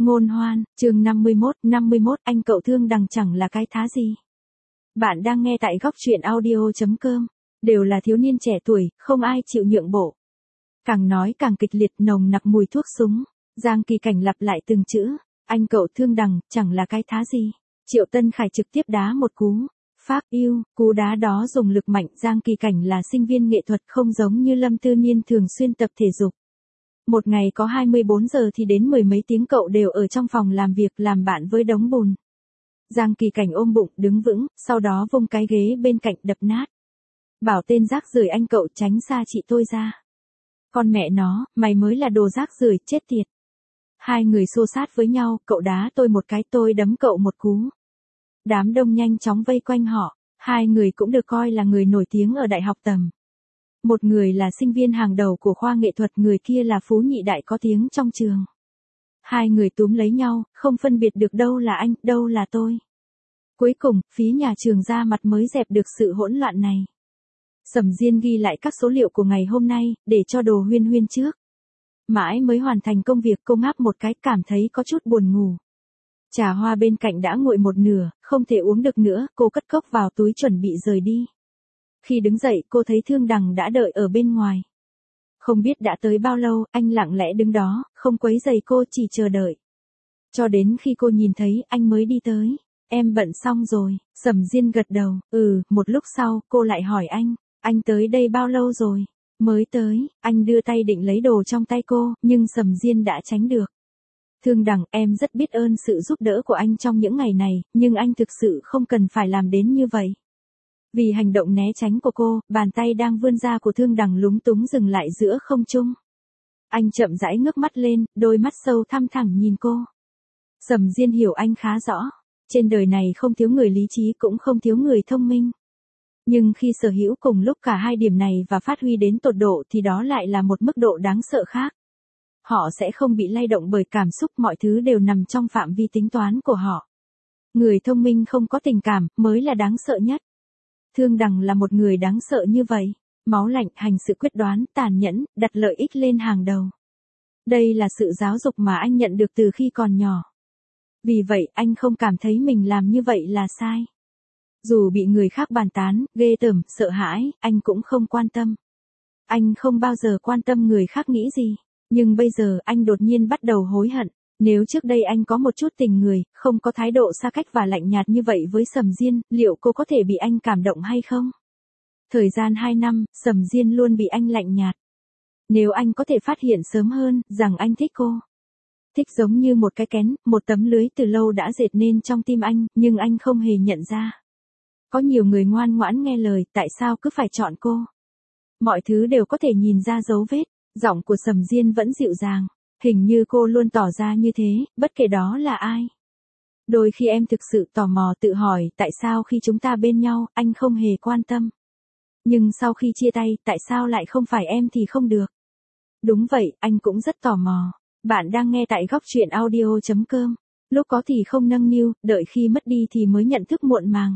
Ngôn hoan, chương 51, anh cậu Thương Đằng chẳng là cái thá gì. Bạn đang nghe tại góc truyện audio.com, đều là thiếu niên trẻ tuổi, không ai chịu nhượng bộ. Càng nói càng kịch liệt nồng nặc mùi thuốc súng, Giang Kỳ Cảnh lặp lại từng chữ, anh cậu Thương Đằng, chẳng là cái thá gì. Triệu Tân Khải trực tiếp đá một cú. Pháp yêu, cú đá đó dùng lực mạnh. Giang Kỳ Cảnh là sinh viên nghệ thuật không giống như Lâm Tư Niên thường xuyên tập thể dục. Một ngày có 24 giờ thì đến mười mấy tiếng cậu đều ở trong phòng làm việc làm bạn với đống bùn. Giang Kỳ Cảnh ôm bụng đứng vững, sau đó vung cái ghế bên cạnh đập nát. Bảo tên rác rưởi anh cậu tránh xa chị tôi ra. Con mẹ nó, mày mới là đồ rác rưởi chết tiệt. Hai người xô sát với nhau, cậu đá tôi một cái tôi đấm cậu một cú. Đám đông nhanh chóng vây quanh họ, hai người cũng được coi là người nổi tiếng ở đại học tầm. Một người là sinh viên hàng đầu của khoa nghệ thuật, người kia là phú nhị đại có tiếng trong trường. Hai người túm lấy nhau, không phân biệt được đâu là anh, đâu là tôi. Cuối cùng, phía nhà trường ra mặt mới dẹp được sự hỗn loạn này. Sầm Diên ghi lại các số liệu của ngày hôm nay, để cho Đồ Huyên Huyên trước. Mãi mới hoàn thành công việc, cô ngáp một cái cảm thấy có chút buồn ngủ. Trà hoa bên cạnh đã nguội một nửa, không thể uống được nữa, cô cất cốc vào túi chuẩn bị rời đi. Khi đứng dậy cô thấy Thương Đằng đã đợi ở bên ngoài. Không biết đã tới bao lâu, anh lặng lẽ đứng đó, không quấy rầy cô, chỉ chờ đợi. Cho đến khi cô nhìn thấy anh mới đi tới. Em bận xong rồi, Sầm Diên gật đầu, một lúc sau cô lại hỏi anh tới đây bao lâu rồi? Mới tới, anh đưa tay định lấy đồ trong tay cô, nhưng Sầm Diên đã tránh được. Thương Đằng, em rất biết ơn sự giúp đỡ của anh trong những ngày này, nhưng anh thực sự không cần phải làm đến như vậy. Vì hành động né tránh của cô, bàn tay đang vươn ra của Thương Đằng lúng túng dừng lại giữa không trung. Anh chậm rãi ngước mắt lên, đôi mắt sâu thăm thẳm nhìn cô. Sầm Diên hiểu anh khá rõ. Trên đời này không thiếu người lý trí cũng không thiếu người thông minh. Nhưng khi sở hữu cùng lúc cả hai điểm này và phát huy đến tột độ thì đó lại là một mức độ đáng sợ khác. Họ sẽ không bị lay động bởi cảm xúc, mọi thứ đều nằm trong phạm vi tính toán của họ. Người thông minh không có tình cảm mới là đáng sợ nhất. Thương Đằng là một người đáng sợ như vậy. Máu lạnh, hành sự quyết đoán, tàn nhẫn, đặt lợi ích lên hàng đầu. Đây là sự giáo dục mà anh nhận được từ khi còn nhỏ. Vì vậy anh không cảm thấy mình làm như vậy là sai. Dù bị người khác bàn tán, ghê tởm, sợ hãi, anh cũng không quan tâm. Anh không bao giờ quan tâm người khác nghĩ gì. Nhưng bây giờ anh đột nhiên bắt đầu hối hận. Nếu trước đây anh có một chút tình người, không có thái độ xa cách và lạnh nhạt như vậy với Sầm Diên, liệu cô có thể bị anh cảm động hay không? Thời gian 2 năm, Sầm Diên luôn bị anh lạnh nhạt. Nếu anh có thể phát hiện sớm hơn, rằng anh thích cô. Thích giống như một cái kén, một tấm lưới từ lâu đã dệt nên trong tim anh, nhưng anh không hề nhận ra. Có nhiều người ngoan ngoãn nghe lời, tại sao cứ phải chọn cô? Mọi thứ đều có thể nhìn ra dấu vết, giọng của Sầm Diên vẫn dịu dàng. Hình như cô luôn tỏ ra như thế, bất kể đó là ai. Đôi khi em thực sự tò mò tự hỏi tại sao khi chúng ta bên nhau, anh không hề quan tâm. Nhưng sau khi chia tay, tại sao lại không phải em thì không được? Đúng vậy, anh cũng rất tò mò. Bạn đang nghe tại góc truyện audio.com. Lúc có thì không nâng niu, đợi khi mất đi thì mới nhận thức muộn màng.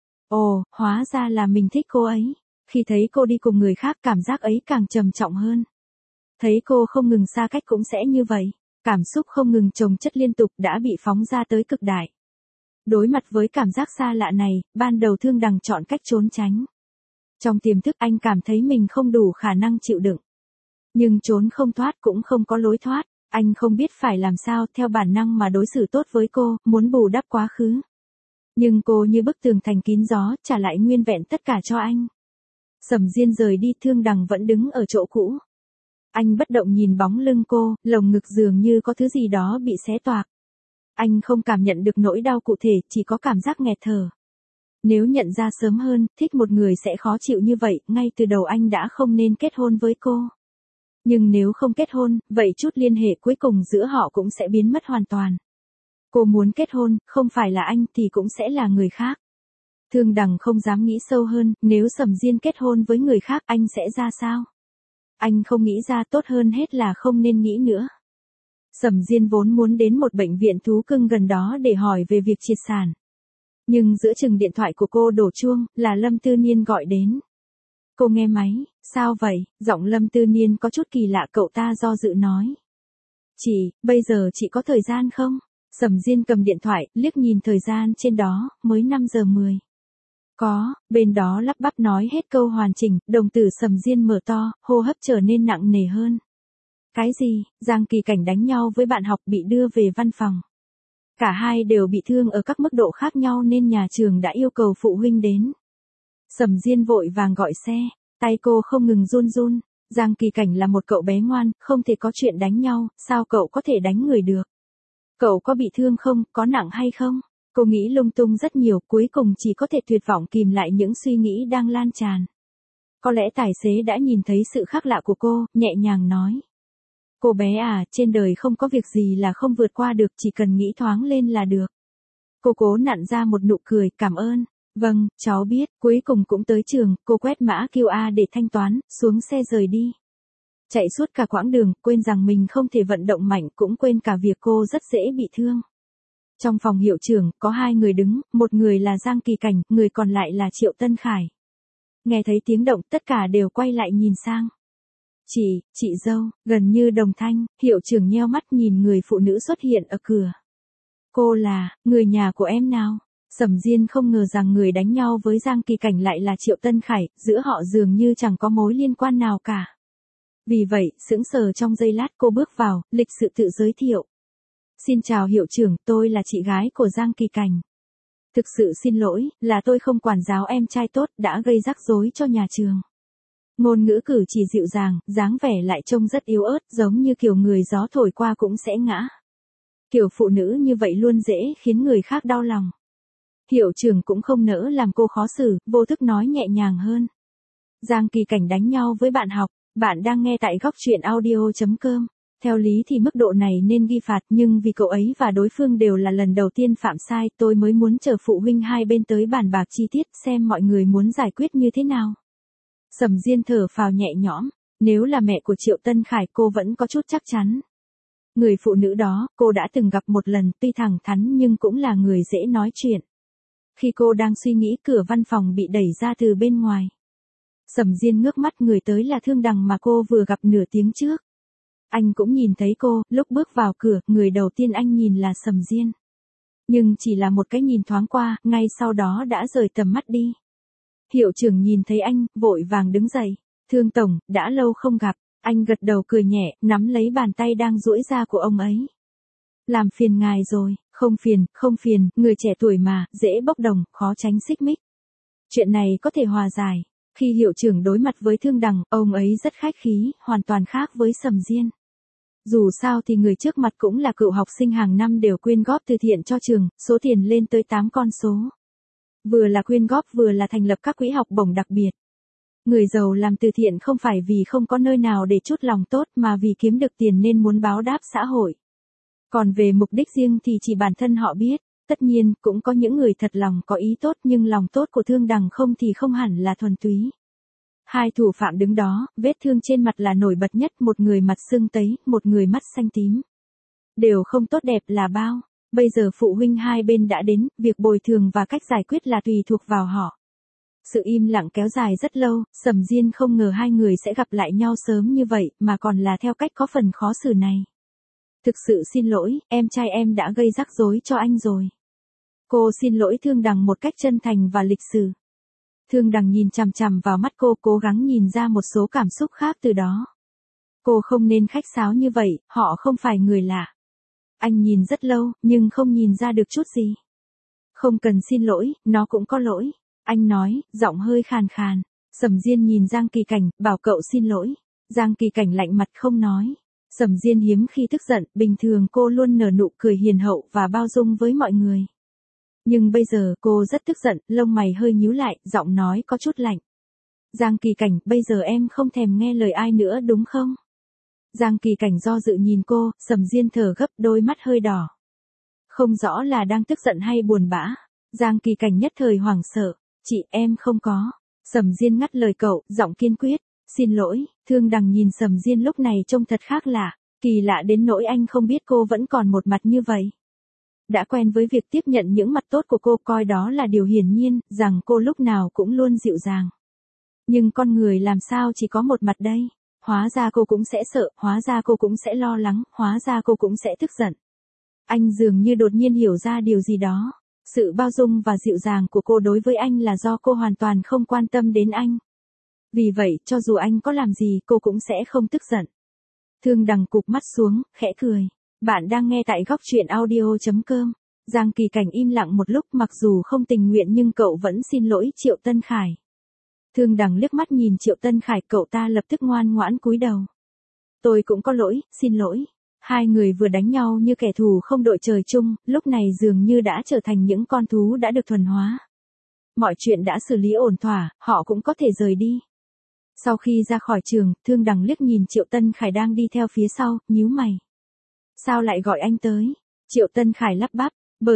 Ồ, hóa ra là mình thích cô ấy. Khi thấy cô đi cùng người khác cảm giác ấy càng trầm trọng hơn. Thấy cô không ngừng xa cách cũng sẽ như vậy. Cảm xúc không ngừng chồng chất liên tục đã bị phóng ra tới cực đại. Đối mặt với cảm giác xa lạ này, ban đầu Thương Đằng chọn cách trốn tránh. Trong tiềm thức anh cảm thấy mình không đủ khả năng chịu đựng. Nhưng trốn không thoát cũng không có lối thoát. Anh không biết phải làm sao, theo bản năng mà đối xử tốt với cô, muốn bù đắp quá khứ. Nhưng cô như bức tường thành kín gió, trả lại nguyên vẹn tất cả cho anh. Sầm Diên rời đi, Thương Đằng vẫn đứng ở chỗ cũ. Anh bất động nhìn bóng lưng cô, lồng ngực dường như có thứ gì đó bị xé toạc. Anh không cảm nhận được nỗi đau cụ thể, chỉ có cảm giác nghẹt thở. Nếu nhận ra sớm hơn, thích một người sẽ khó chịu như vậy, ngay từ đầu anh đã không nên kết hôn với cô. Nhưng nếu không kết hôn, vậy chút liên hệ cuối cùng giữa họ cũng sẽ biến mất hoàn toàn. Cô muốn kết hôn, không phải là anh thì cũng sẽ là người khác. Thương Đằng không dám nghĩ sâu hơn, nếu Sầm Diên kết hôn với người khác anh sẽ ra sao? Anh không nghĩ ra, tốt hơn hết là không nên nghĩ nữa. Sầm Diên vốn muốn đến một bệnh viện thú cưng gần đó để hỏi về việc triệt sản. Nhưng giữa chừng điện thoại của cô đổ chuông, là Lâm Tư Niên gọi đến. Cô nghe máy, sao vậy? Giọng Lâm Tư Niên có chút kỳ lạ, cậu ta do dự nói. Chị, bây giờ chị có thời gian không? Sầm Diên cầm điện thoại, liếc nhìn thời gian trên đó, mới 5 giờ 10. Có, bên đó lắp bắp nói hết câu hoàn chỉnh, đồng tử Sầm Diên mở to, hô hấp trở nên nặng nề hơn. Cái gì? Giang Kỳ Cảnh đánh nhau với bạn học bị đưa về văn phòng. Cả hai đều bị thương ở các mức độ khác nhau nên nhà trường đã yêu cầu phụ huynh đến. Sầm Diên vội vàng gọi xe, tay cô không ngừng run run. Giang Kỳ Cảnh là một cậu bé ngoan, không thể có chuyện đánh nhau, sao cậu có thể đánh người được? Cậu có bị thương không, có nặng hay không? Cô nghĩ lung tung rất nhiều, cuối cùng chỉ có thể tuyệt vọng kìm lại những suy nghĩ đang lan tràn. Có lẽ tài xế đã nhìn thấy sự khác lạ của cô, nhẹ nhàng nói. Cô bé à, trên đời không có việc gì là không vượt qua được, chỉ cần nghĩ thoáng lên là được. Cô cố nặn ra một nụ cười, cảm ơn. Vâng, cháu biết, cuối cùng cũng tới trường, cô quét mã QR để thanh toán, xuống xe rời đi. Chạy suốt cả quãng đường, quên rằng mình không thể vận động mạnh, cũng quên cả việc cô rất dễ bị thương. Trong phòng hiệu trưởng, có hai người đứng, một người là Giang Kỳ Cảnh, người còn lại là Triệu Tân Khải. Nghe thấy tiếng động, tất cả đều quay lại nhìn sang. Chị dâu, gần như đồng thanh, hiệu trưởng nheo mắt nhìn người phụ nữ xuất hiện ở cửa. Cô là, người nhà của em nào? Sầm Diên không ngờ rằng người đánh nhau với Giang Kỳ Cảnh lại là Triệu Tân Khải, giữa họ dường như chẳng có mối liên quan nào cả. Vì vậy, sững sờ trong giây lát cô bước vào, lịch sự tự giới thiệu. Xin chào hiệu trưởng, tôi là chị gái của Giang Kỳ Cảnh. Thực sự xin lỗi, là tôi không quản giáo em trai tốt, đã gây rắc rối cho nhà trường. Ngôn ngữ cử chỉ dịu dàng, dáng vẻ lại trông rất yếu ớt, giống như kiểu người gió thổi qua cũng sẽ ngã. Kiểu phụ nữ như vậy luôn dễ khiến người khác đau lòng. Hiệu trưởng cũng không nỡ làm cô khó xử, vô thức nói nhẹ nhàng hơn. Giang Kỳ Cảnh đánh nhau với bạn học, bạn đang nghe tại góc truyện audio.com. Theo lý thì mức độ này nên ghi phạt, nhưng vì cậu ấy và đối phương đều là lần đầu tiên phạm sai, tôi mới muốn chờ phụ huynh hai bên tới bàn bạc chi tiết xem mọi người muốn giải quyết như thế nào. Sầm Diên thở phào nhẹ nhõm, nếu là mẹ của Triệu Tân Khải cô vẫn có chút chắc chắn. Người phụ nữ đó, cô đã từng gặp một lần, tuy thẳng thắn nhưng cũng là người dễ nói chuyện. Khi cô đang suy nghĩ, cửa văn phòng bị đẩy ra từ bên ngoài. Sầm Diên ngước mắt, người tới là Thương Đằng mà cô vừa gặp nửa tiếng trước. Anh cũng nhìn thấy cô, lúc bước vào cửa, người đầu tiên anh nhìn là Sầm Diên. Nhưng chỉ là một cái nhìn thoáng qua, ngay sau đó đã rời tầm mắt đi. Hiệu trưởng nhìn thấy anh, vội vàng đứng dậy. Thương tổng, đã lâu không gặp. Anh gật đầu cười nhẹ, nắm lấy bàn tay đang duỗi ra của ông ấy. Làm phiền ngài rồi, không phiền, người trẻ tuổi mà, dễ bốc đồng, khó tránh xích mích. Chuyện này có thể hòa giải. Khi hiệu trưởng đối mặt với Thương Đằng, ông ấy rất khách khí, hoàn toàn khác với Sầm Diên. Dù sao thì người trước mặt cũng là cựu học sinh hàng năm đều quyên góp từ thiện cho trường, số tiền lên tới 8 con số. Vừa là quyên góp vừa là thành lập các quỹ học bổng đặc biệt. Người giàu làm từ thiện không phải vì không có nơi nào để chút lòng tốt mà vì kiếm được tiền nên muốn báo đáp xã hội. Còn về mục đích riêng thì chỉ bản thân họ biết, tất nhiên cũng có những người thật lòng có ý tốt nhưng lòng tốt của Thương Đằng không thì không hẳn là thuần túy. Hai thủ phạm đứng đó, vết thương trên mặt là nổi bật nhất, một người mặt sưng tấy, một người mắt xanh tím. Đều không tốt đẹp là bao. Bây giờ phụ huynh hai bên đã đến, việc bồi thường và cách giải quyết là tùy thuộc vào họ. Sự im lặng kéo dài rất lâu, Sầm Diên không ngờ hai người sẽ gặp lại nhau sớm như vậy, mà còn là theo cách có phần khó xử này. Thực sự xin lỗi, em trai em đã gây rắc rối cho anh rồi. Cô xin lỗi Thương Đằng một cách chân thành và lịch sự. Thương Đằng nhìn chằm chằm vào mắt cô, cố gắng nhìn ra một số cảm xúc khác từ đó. Cô không nên khách sáo như vậy, họ không phải người lạ. Anh nhìn rất lâu, nhưng không nhìn ra được chút gì. Không cần xin lỗi, nó cũng có lỗi. Anh nói, giọng hơi khàn khàn. Sầm Diên nhìn Giang Kỳ Cảnh, bảo cậu xin lỗi. Giang Kỳ Cảnh lạnh mặt không nói. Sầm Diên hiếm khi tức giận, bình thường cô luôn nở nụ cười hiền hậu và bao dung với mọi người. Nhưng bây giờ cô rất tức giận, lông mày hơi nhíu lại, giọng nói có chút lạnh. Giang Kỳ Cảnh, bây giờ em không thèm nghe lời ai nữa đúng không? Giang Kỳ Cảnh do dự nhìn cô, Sầm Diên thở gấp, đôi mắt hơi đỏ. Không rõ là đang tức giận hay buồn bã. Giang Kỳ Cảnh nhất thời hoảng sợ. Chị, em không có. Sầm Diên ngắt lời cậu, giọng kiên quyết. Xin lỗi. Thương Đằng nhìn Sầm Diên lúc này trông thật khác lạ. Kỳ lạ đến nỗi anh không biết cô vẫn còn một mặt như vậy. Đã quen với việc tiếp nhận những mặt tốt của cô, coi đó là điều hiển nhiên, rằng cô lúc nào cũng luôn dịu dàng. Nhưng con người làm sao chỉ có một mặt đây? hóa ra cô cũng sẽ sợ, hóa ra cô cũng sẽ lo lắng, hóa ra cô cũng sẽ tức giận. Anh dường như đột nhiên hiểu ra điều gì đó. Sự bao dung và dịu dàng của cô đối với anh là do cô hoàn toàn không quan tâm đến anh. Vì vậy, cho dù anh có làm gì, cô cũng sẽ không tức giận. Thương Đằng cụp mắt xuống, khẽ cười. Bạn đang nghe tại góc truyện audio.com. Giang Kỳ Cảnh im lặng một lúc, mặc dù không tình nguyện nhưng cậu vẫn xin lỗi Triệu Tân Khải. Thương Đằng liếc mắt nhìn Triệu Tân Khải, cậu ta lập tức ngoan ngoãn cúi đầu. Tôi cũng có lỗi, xin lỗi. Hai người vừa đánh nhau như kẻ thù không đội trời chung, lúc này dường như đã trở thành những con thú đã được thuần hóa. Mọi chuyện đã xử lý ổn thỏa, họ cũng có thể rời đi. Sau khi ra khỏi trường, Thương Đằng liếc nhìn Triệu Tân Khải đang đi theo phía sau, nhíu mày. Sao lại gọi anh tới? Triệu Tân Khải lắp bắp,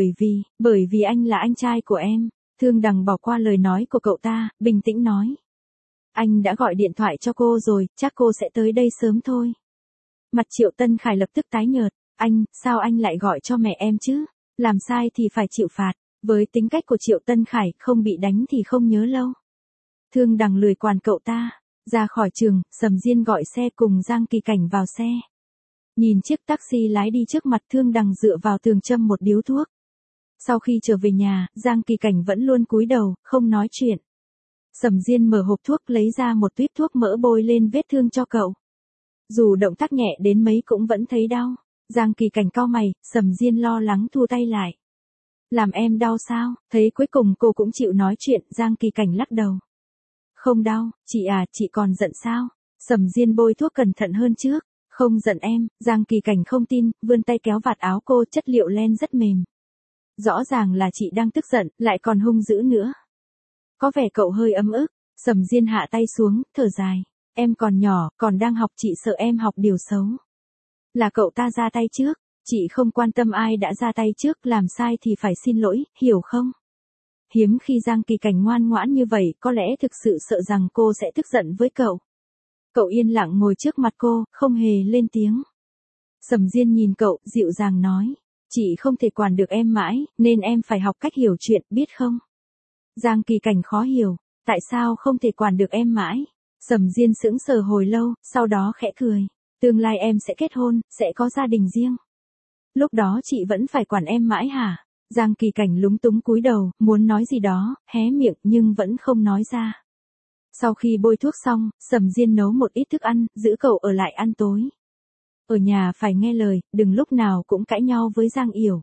bởi vì anh là anh trai của em. Thương Đằng bỏ qua lời nói của cậu ta, bình tĩnh nói. Anh đã gọi điện thoại cho cô rồi, chắc cô sẽ tới đây sớm thôi. Mặt Triệu Tân Khải lập tức tái nhợt, sao anh lại gọi cho mẹ em chứ? Làm sai thì phải chịu phạt. Với tính cách của Triệu Tân Khải, không bị đánh thì không nhớ lâu. Thương Đằng lười quản cậu ta. Ra khỏi trường, Sầm Diên gọi xe cùng Giang Kỳ Cảnh vào xe. Nhìn chiếc taxi lái đi trước mặt, Thương Đằng dựa vào tường châm một điếu thuốc. Sau khi trở về nhà, Giang Kỳ Cảnh vẫn luôn cúi đầu, không nói chuyện. Sầm Diên mở hộp thuốc lấy ra một tuýp thuốc mỡ bôi lên vết thương cho cậu. Dù động tác nhẹ đến mấy cũng vẫn thấy đau. Giang Kỳ Cảnh cau mày, Sầm Diên lo lắng thu tay lại. Làm em đau sao? Thấy cuối cùng cô cũng chịu nói chuyện, Giang Kỳ Cảnh lắc đầu. Không đau, chị còn giận sao? Sầm Diên bôi thuốc cẩn thận hơn trước. Không giận em, Giang Kỳ Cảnh không tin, vươn tay kéo vạt áo cô, chất liệu len rất mềm. Rõ ràng là chị đang tức giận, lại còn hung dữ nữa. Có vẻ cậu hơi ấm ức. Sầm Diên hạ tay xuống, thở dài. Em còn nhỏ, còn đang học, chị sợ em học điều xấu. Là cậu ta ra tay trước, chị không quan tâm ai đã ra tay trước, làm sai thì phải xin lỗi, hiểu không? Hiếm khi Giang Kỳ Cảnh ngoan ngoãn như vậy, có lẽ thực sự sợ rằng cô sẽ tức giận với cậu. Cậu yên lặng ngồi trước mặt cô, không hề lên tiếng. Sầm Diên nhìn cậu, dịu dàng nói. Chị không thể quản được em mãi, nên em phải học cách hiểu chuyện, biết không? Giang Kỳ Cảnh khó hiểu, tại sao không thể quản được em mãi? Sầm Diên sững sờ hồi lâu, sau đó khẽ cười. Tương lai em sẽ kết hôn, sẽ có gia đình riêng. Lúc đó chị vẫn phải quản em mãi hả? Giang Kỳ Cảnh lúng túng cúi đầu, muốn nói gì đó, hé miệng nhưng vẫn không nói ra. Sau khi bôi thuốc xong, Sầm Diên nấu một ít thức ăn, giữ cậu ở lại ăn tối. Ở nhà phải nghe lời, đừng lúc nào cũng cãi nhau với Giang Yểu.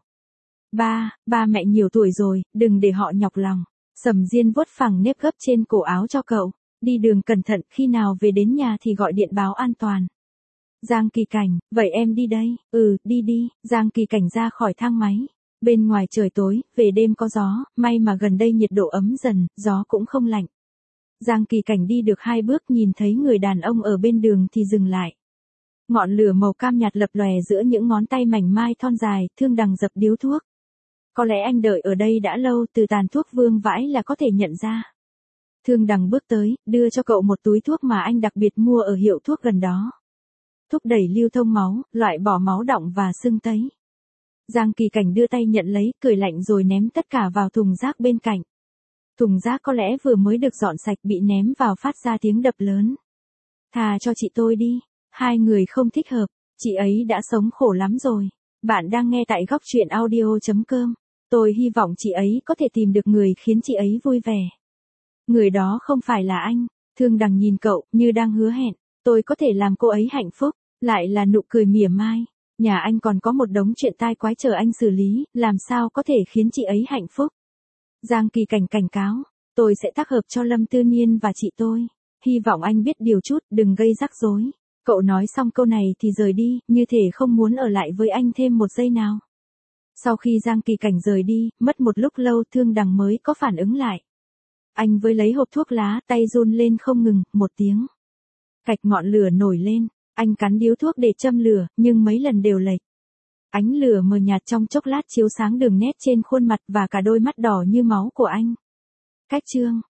Ba mẹ nhiều tuổi rồi, đừng để họ nhọc lòng. Sầm Diên vuốt phẳng nếp gấp trên cổ áo cho cậu. Đi đường cẩn thận, khi nào về đến nhà thì gọi điện báo an toàn. Giang Kỳ Cảnh, vậy em đi đây. Đi. Giang Kỳ Cảnh ra khỏi thang máy. Bên ngoài trời tối, về đêm có gió, may mà gần đây nhiệt độ ấm dần, gió cũng không lạnh. Giang Kỳ Cảnh đi được 2 bước, nhìn thấy người đàn ông ở bên đường thì dừng lại. Ngọn lửa màu cam nhạt lập lòe giữa những ngón tay mảnh mai thon dài, Thương Đằng dập điếu thuốc. Có lẽ anh đợi ở đây đã lâu, từ tàn thuốc vương vãi là có thể nhận ra. Thương Đằng bước tới, đưa cho cậu một túi thuốc mà anh đặc biệt mua ở hiệu thuốc gần đó. Thúc đẩy lưu thông máu, loại bỏ máu đọng và sưng tấy. Giang Kỳ Cảnh đưa tay nhận lấy, cười lạnh rồi ném tất cả vào thùng rác bên cạnh. Thùng rác có lẽ vừa mới được dọn sạch, bị ném vào phát ra tiếng đập lớn. Thà cho chị tôi đi. Hai người không thích hợp, chị ấy đã sống khổ lắm rồi. Bạn đang nghe tại góc truyện audio.com. Tôi hy vọng chị ấy có thể tìm được người khiến chị ấy vui vẻ. Người đó không phải là anh. Thương Đằng nhìn cậu, như đang hứa hẹn. Tôi có thể làm cô ấy hạnh phúc. Lại là nụ cười mỉa mai. Nhà anh còn có một đống chuyện tai quái chờ anh xử lý, làm sao có thể khiến chị ấy hạnh phúc. Giang Kỳ Cảnh cảnh cáo. Tôi sẽ tác hợp cho Lâm Tư Niên và chị tôi. Hy vọng anh biết điều chút, đừng gây rắc rối. Cậu nói xong câu này thì rời đi, như thể không muốn ở lại với anh thêm một giây nào. Sau khi Giang Kỳ Cảnh rời đi, mất một lúc lâu Thương Đằng mới có phản ứng lại. Anh với lấy hộp thuốc lá, tay run lên không ngừng, một tiếng. Cạch, ngọn lửa nổi lên, anh cắn điếu thuốc để châm lửa, nhưng mấy lần đều lệch. Ánh lửa mờ nhạt trong chốc lát chiếu sáng đường nét trên khuôn mặt và cả đôi mắt đỏ như máu của anh. Cách chương.